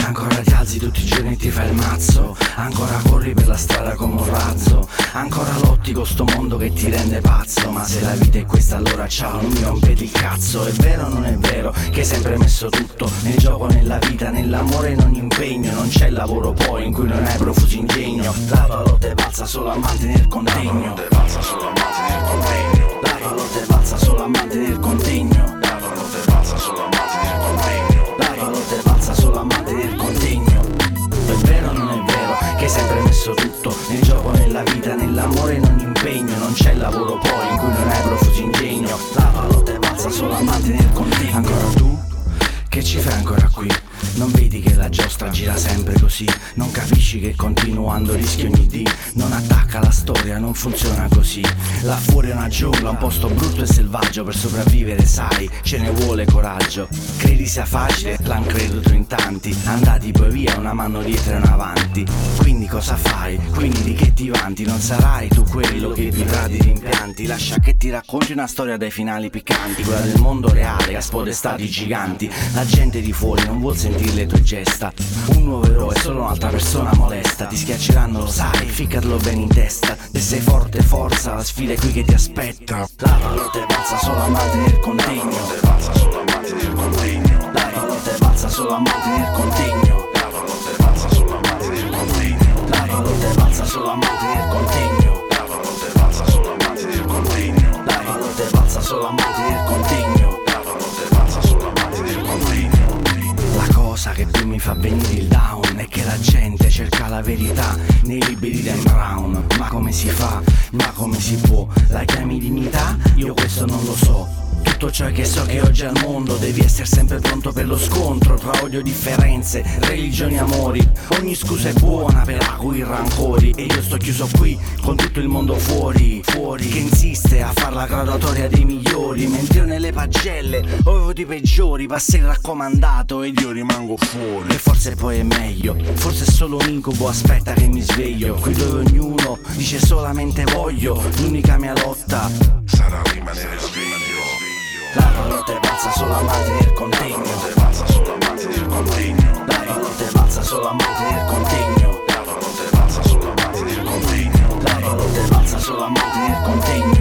Ancora ti alzi tutti i giorni e ti fai il mazzo, ancora corri per la strada come un razzo, ancora lotti con sto mondo che ti rende pazzo. Ma se la vita è questa allora ciao, non mi rompete il cazzo. È vero o non è vero che hai sempre messo tutto nel gioco, nella vita, nell'amore, in ogni impegno? Non c'è lavoro poi in cui non hai profuso ingegno. La tua lotta è valsa solo a mantenere il contegno. La tua lotta è valsa solo a mantenere il contegno. La tua lotta è valsa solo a mantenere il contegno. La tua lotta è valsa solo a mantenere il contegno. La tua lotta è valsa solo a mantenere il contegno. È vero o non è vero che hai sempre messo tutto nel gioco, nella vita, nell'amore, in ogni impegno? Non c'è lavoro poi in cui non hai profuso ingegno. La tua lotta è valsa solo a mantenere il contegno. Ancora tu che ci fai ancora qui? Non vedi che la giostra gira sempre così? Non capisci che continuando rischi ogni dì? Non attacca la storia, non funziona così. Là fuori è una giungla, un posto brutto e selvaggio. Per sopravvivere sai, ce ne vuole coraggio. Credi sia facile? L'han creduto in tanti. Andati poi via, una mano dietro e una avanti. Quindi cosa fai? Quindi di che ti vanti? Non sarai tu quello che vivrà di rimpianti. Lascia che ti racconti una storia dai finali piccanti, quella del mondo reale che ha spodestato i giganti. La gente di fuori non vuol sentire le tue gesta. Un nuovo eroe è solo un'altra persona molesta. Ti schiacceranno, lo sai, ficcatelo bene in testa. Se sei forte, forza, la sfida è qui che ti aspetta. La lotta è valsa solo a mantenere il contegno. La lotta è valsa solo a mantenere il contegno. La lotta è valsa solo a mantenere il contegno. La lotta è valsa solo a mantenere il contegno. La lotta è valsa solo a mantenere il contegno. La lotta è valsa solo a mantenere il contegno. La lotta è valsa solo a mantenere il contegno. La lotta è valsa solo a mantenere il contegno. La cosa che più mi fa venire il down è che la gente cerca la verità nei libri di Dan Brown. Ma come si fa? Ma come si può? La chiami dignità? Io questo non lo so. Tutto ciò che so che oggi al mondo devi essere sempre pronto per lo scontro tra odio e differenze, religioni e amori. Ogni scusa è buona per acuire rancori e io sto chiuso qui con tutto il mondo fuori che insiste a far la graduatoria dei migliori, mentre io nelle pagelle avevo di peggiori. Passa il raccomandato ed io rimango fuori. E forse poi è meglio, forse è solo un incubo, aspetta che mi sveglio. Qui dove ognuno dice solamente voglio, l'unica mia lotta sarà rimanere sveglio. La lotta è valsa solo a mantenere il contegno. La lotta è valsa solo a mantenere il contegno. La lotta è valsa solo a mantenere il contegno. La lotta è valsa solo a mantenere il contegno. La lotta è valsa solo a mantenere il contegno.